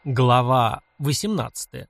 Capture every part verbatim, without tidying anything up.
Глава восемнадцатая.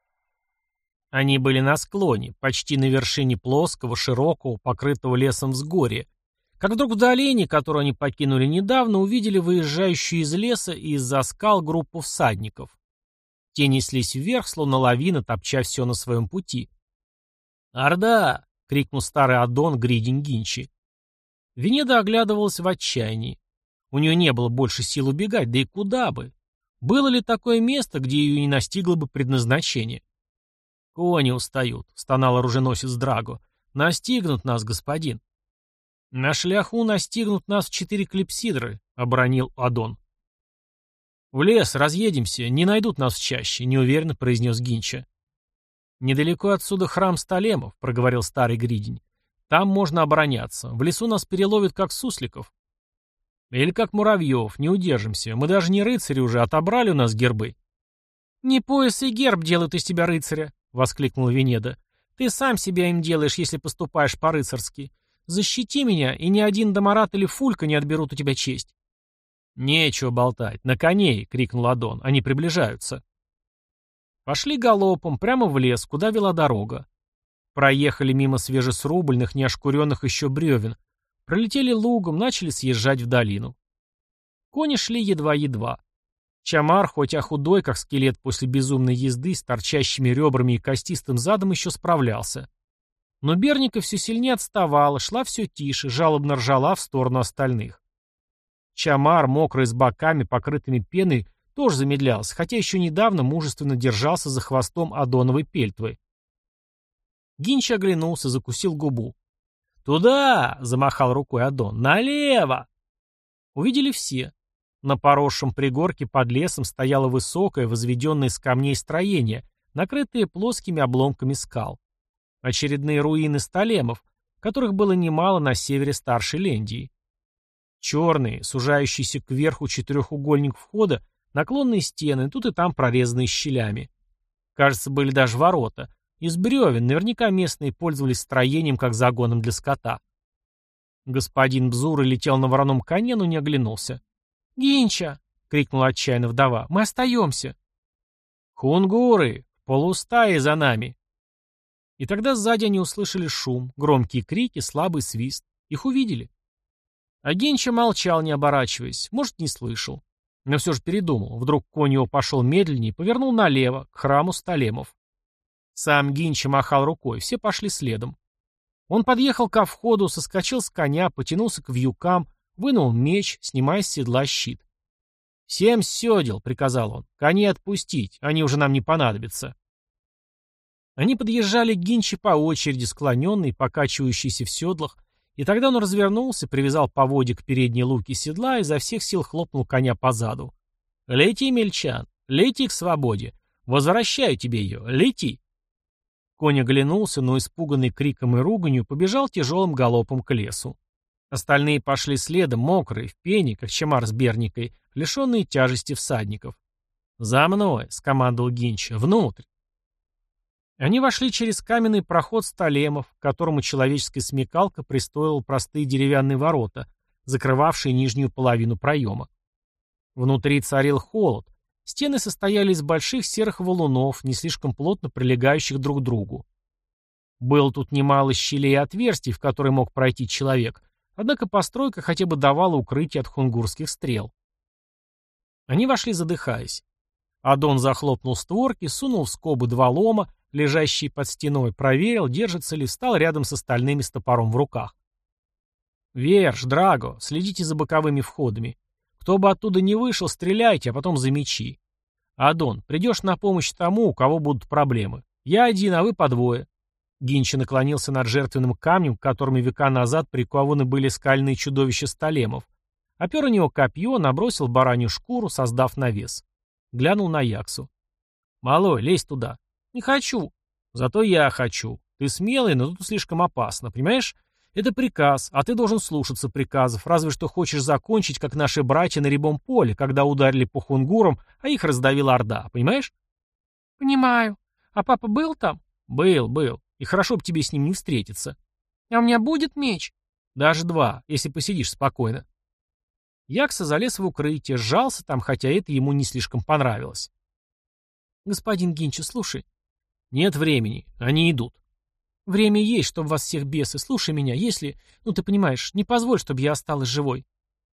Они были на склоне, почти на вершине плоского, широкого, покрытого лесом взгорья, как вдруг в долине, которую они покинули недавно, увидели выезжающую из леса и из-за скал группу всадников. Те неслись вверх, словно лавина, топча все на своем пути. «Орда!» — крикнул старый аддон Гридень Гинчи. Венеда оглядывалась в отчаянии. У нее не было больше сил убегать, да и куда бы. Было ли такое место, где ее не настигло бы предназначение? «Кони устают», — стонал оруженосец Драго. «Настигнут нас, господин». «На шляху настигнут нас в четыре клипсидры», — оборонил Адон. «В лес, разъедемся, не найдут нас в чаще», — неуверенно произнес Гинча. «Недалеко отсюда храм Сталемов», — проговорил старый Гридень. «Там можно обороняться. В лесу нас переловят, как сусликов». «Или как муравьев, не удержимся. Мы даже не рыцари уже, отобрали у нас гербы». «Не пояс и герб делают из тебя рыцаря», — воскликнула Венеда. «Ты сам себя им делаешь, если поступаешь по-рыцарски. Защити меня, и ни один Домарат или Фулька не отберут у тебя честь». «Нечего болтать. На коней!» — крикнул Адон. «Они приближаются». Пошли галопом, прямо в лес, куда вела дорога. Проехали мимо свежесрубленных, неошкуренных еще бревен. Пролетели лугом, начали съезжать в долину. Кони шли едва-едва. Чамар, хоть худой, как скелет после безумной езды, с торчащими ребрами и костистым задом, еще справлялся. Но Берника все сильнее отставала, шла все тише, жалобно ржала в сторону остальных. Чамар, мокрый с боками, покрытыми пеной, тоже замедлялся, хотя еще недавно мужественно держался за хвостом Адоновой пельтвы. Гинч оглянулся, закусил губу. «Туда!» — замахал рукой Адон. «Налево!» Увидели все. На поросшем пригорке под лесом стояло высокое, возведенное из камней строение, накрытое плоскими обломками скал. Очередные руины Сталемов, которых было немало на севере Старшей Лендии. Черные, сужающиеся кверху четырехугольник входа, наклонные стены, тут и там прорезанные щелями. Кажется, были даже ворота. Из бревен, наверняка местные пользовались строением как загоном для скота. Господин Бзура летел на вороном коне, но не оглянулся. «Гинча!» — крикнула отчаянно вдова. «Мы остаемся!» «Хунгуры! В полустае за нами!» И тогда сзади они услышали шум, громкие крики, слабый свист. Их увидели. А Гинча молчал, не оборачиваясь, может, не слышал. Но все же передумал. Вдруг конь его пошел медленнее и повернул налево, к храму Сталемов. Сам Гинча махал рукой, все пошли следом. Он подъехал ко входу, соскочил с коня, потянулся к вьюкам, вынул меч, снимая с седла щит. «Всем с седел», — приказал он, — «коней отпустить, они уже нам не понадобятся». Они подъезжали к Гинче по очереди, склоненный, покачивающийся в седлах, и тогда он развернулся, привязал поводья к передней луке седла и изо всех сил хлопнул коня по заду. «Лети, мельчан, лети к свободе, возвращаю тебе ее, лети». Конь оглянулся, но, испуганный криком и руганью, побежал тяжелым галопом к лесу. Остальные пошли следом, мокрые, в пене, как Чамар с Берникой, лишенные тяжести всадников. «За мной!» — скомандовал Гинча. «Внутрь!» Они вошли через каменный проход Сталемов, к которому человеческая смекалка пристроила простые деревянные ворота, закрывавшие нижнюю половину проема. Внутри царил холод. Стены состояли из больших серых валунов, не слишком плотно прилегающих друг к другу. Было тут немало щелей и отверстий, в которые мог пройти человек, однако постройка хотя бы давала укрытие от хунгурских стрел. Они вошли, задыхаясь. Адон захлопнул створки, сунул в скобы два лома, лежащие под стеной, проверил, держится ли, встал рядом с остальными с топором в руках. «Верш, Драго, следите за боковыми входами. Кто бы оттуда не вышел, стреляйте, а потом за мечи. Адон, придешь на помощь тому, у кого будут проблемы. Я один, а вы по двое». Гинча наклонился над жертвенным камнем, к которому века назад прикованы были скальные чудовища Сталемов. Опер у него копье, набросил баранью шкуру, создав навес. Глянул на Яксу. «Малой, лезь туда». «Не хочу». «Зато я хочу. Ты смелый, но тут слишком опасно, понимаешь? Это приказ, а ты должен слушаться приказов, разве что хочешь закончить, как наши братья на Рябом поле, когда ударили по хунгурам, а их раздавила орда, понимаешь?» «Понимаю. А папа был там?» «Был, был. И хорошо бы тебе с ним не встретиться». «А у меня будет меч?» «Даже два, если посидишь спокойно». Якса залез в укрытие, сжался там, хотя это ему не слишком понравилось. Господин Гинча, слушай. Нет времени, они идут. Время есть, чтобы вас всех бесы. Слушай меня, если... Ну, ты понимаешь, не позволь, чтобы я осталась живой.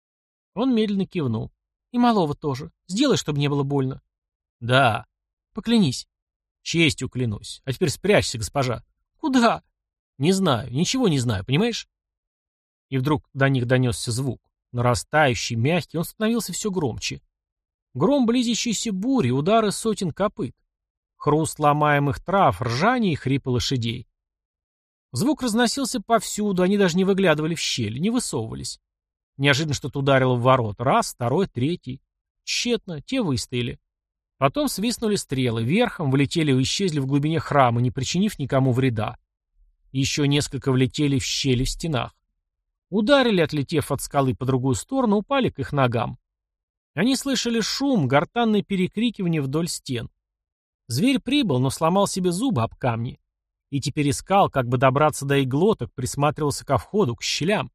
Он медленно кивнул. И малого тоже. Сделай, чтобы не было больно. Да. Поклянись. Честью клянусь. А теперь спрячься, госпожа. Куда? Не знаю, ничего не знаю, понимаешь? И вдруг до них донесся звук. Нарастающий, мягкий, он становился все громче. Гром близящейся бури, удары сотен копыт. Хруст ломаемых трав, ржание и хрипы лошадей. Звук разносился повсюду, они даже не выглядывали в щель, не высовывались. Неожиданно что-то ударило в ворот. Раз, второй, третий. Тщетно, те выстояли. Потом свистнули стрелы, верхом влетели и исчезли в глубине храма, не причинив никому вреда. Еще несколько влетели в щели в стенах. Ударили, отлетев от скалы по другую сторону, упали к их ногам. Они слышали шум, гортанные перекрикивания вдоль стен. Зверь прибыл, но сломал себе зубы об камни. И теперь искал, как бы добраться до их глоток, присматривался ко входу, к щелям.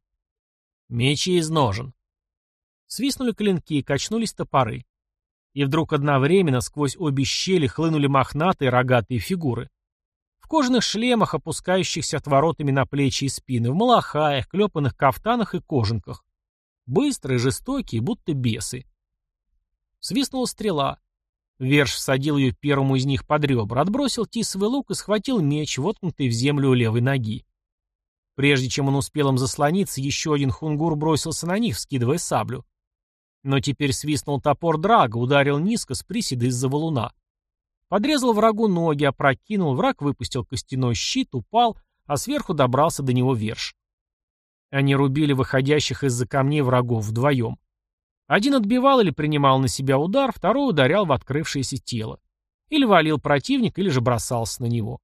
Мечи из ножен. Свистнули клинки, качнулись топоры. И вдруг одновременно сквозь обе щели хлынули мохнатые рогатые фигуры. В кожаных шлемах, опускающихся отворотами на плечи и спины, в малахаях, клепанных кафтанах и кожанках. Быстрые, жестокие, будто бесы. Свистнула стрела. Верш всадил ее первому из них под ребра, отбросил тисовый лук и схватил меч, воткнутый в землю у левой ноги. Прежде чем он успел им заслониться, еще один хунгур бросился на них, вскидывая саблю. Но теперь свистнул топор Драга, ударил низко с приседа из-за валуна. Подрезал врагу ноги, опрокинул, враг выпустил костяной щит, упал, а сверху добрался до него Верш. Они рубили выходящих из-за камней врагов вдвоем. Один отбивал или принимал на себя удар, второй ударял в открывшееся тело. Или валил противника, или же бросался на него.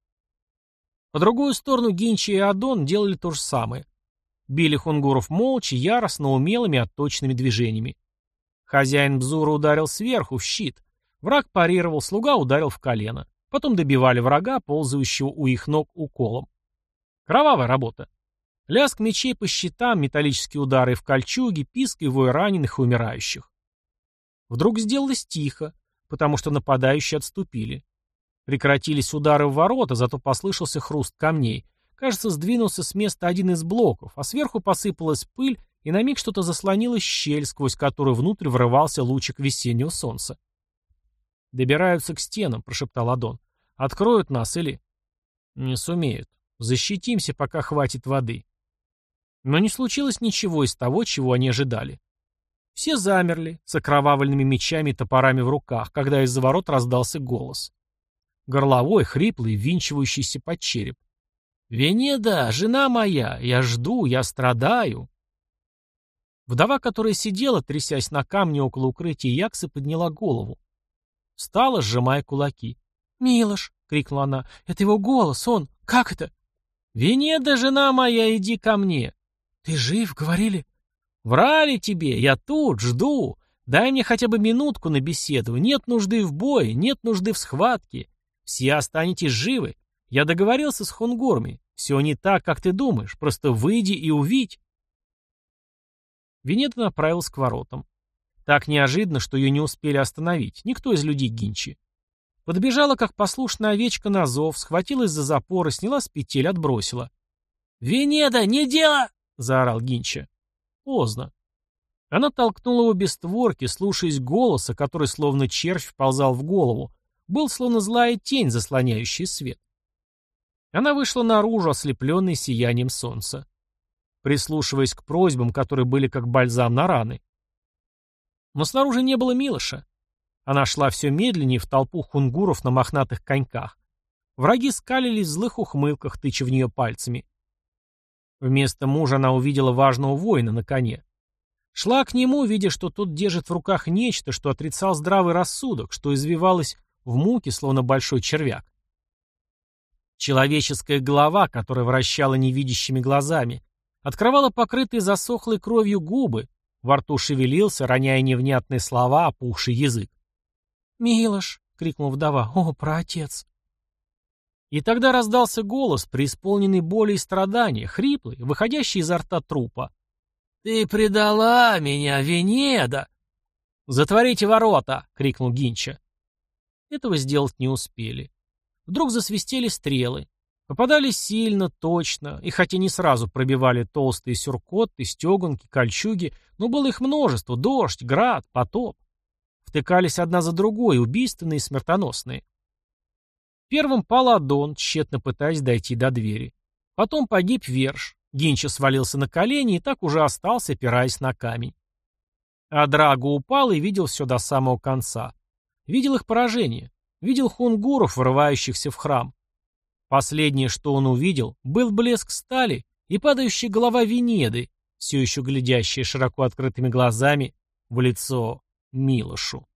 По другую сторону Гинчи и Адон делали то же самое. Били хунгуров молча, яростно, умелыми, отточенными движениями. Хозяин Бзура ударил сверху, в щит. Враг парировал, слуга ударил в колено. Потом добивали врага, ползающего у их ног уколом. Кровавая работа. Лязг мечей по щитам, металлические удары в кольчуги, писк и вой раненых и умирающих. Вдруг сделалось тихо, потому что нападающие отступили. Прекратились удары в ворота, зато послышался хруст камней. Кажется, сдвинулся с места один из блоков, а сверху посыпалась пыль, и на миг что-то заслонило щель, сквозь которую внутрь врывался лучик весеннего солнца. «Добираются к стенам», — прошептал Адон. «Откроют нас или...» «Не сумеют. Защитимся, пока хватит воды». Но не случилось ничего из того, чего они ожидали. Все замерли, с окровавленными мечами и топорами в руках, когда из-за ворот раздался голос. Горловой, хриплый, ввинчивающийся под череп. «Венеда, жена моя, я жду, я страдаю». Вдова, которая сидела, трясясь на камне около укрытия Яксы, подняла голову. Встала, сжимая кулаки. «Милош!» — крикнула она. «Это его голос, он... Как это?» «Венеда, жена моя, иди ко мне!» «Ты жив, говорили?» «Врали тебе, я тут, жду. Дай мне хотя бы минутку на беседу. Нет нужды в бое, нет нужды в схватке. Все останетесь живы. Я договорился с хунгурами. Все не так, как ты думаешь. Просто выйди и увидь». Венеда направилась к воротам. Так неожиданно, что ее не успели остановить. Никто из людей Гинчи. Подбежала, как послушная овечка на зов, схватилась за запоры, сняла с петель, отбросила. «Венеда, не дело!» — заорал Гинча. Поздно. Она толкнула обе створки, слушаясь голоса, который словно червь вползал в голову. Был словно злая тень, заслоняющая свет. Она вышла наружу, ослепленной сиянием солнца, прислушиваясь к просьбам, которые были как бальзам на раны. Но снаружи не было Милоша. Она шла все медленнее в толпу хунгуров на мохнатых коньках. Враги скалились в злых ухмылках, тыча в нее пальцами. Вместо мужа она увидела важного воина на коне. Шла к нему, видя, что тот держит в руках нечто, что отрицал здравый рассудок, что извивалось в муке, словно большой червяк. Человеческая голова, которая вращала невидящими глазами, открывала покрытые засохлой кровью губы, во рту шевелился, роняя невнятные слова, опухший язык. «Милош!» — крикнула вдова. «О, праотец!» И тогда раздался голос, преисполненный боли и страдания, хриплый, выходящий изо рта трупа. «Ты предала меня, Венеда!» «Затворите ворота!» — крикнул Гинча. Этого сделать не успели. Вдруг засвистели стрелы. Попадали сильно, точно, и хотя не сразу пробивали толстые сюркоты, стеганки, кольчуги, но было их множество, дождь, град, потоп. Втыкались одна за другой, убийственные и смертоносные. Первым пал Адон, тщетно пытаясь дойти до двери. Потом погиб Верш. Гинча свалился на колени и так уже остался, опираясь на камень. А Драго упал и видел все до самого конца. Видел их поражение. Видел хунгуров, врывающихся в храм. Последнее, что он увидел, был блеск стали и падающая голова Венеды, все еще глядящая широко открытыми глазами в лицо Милошу.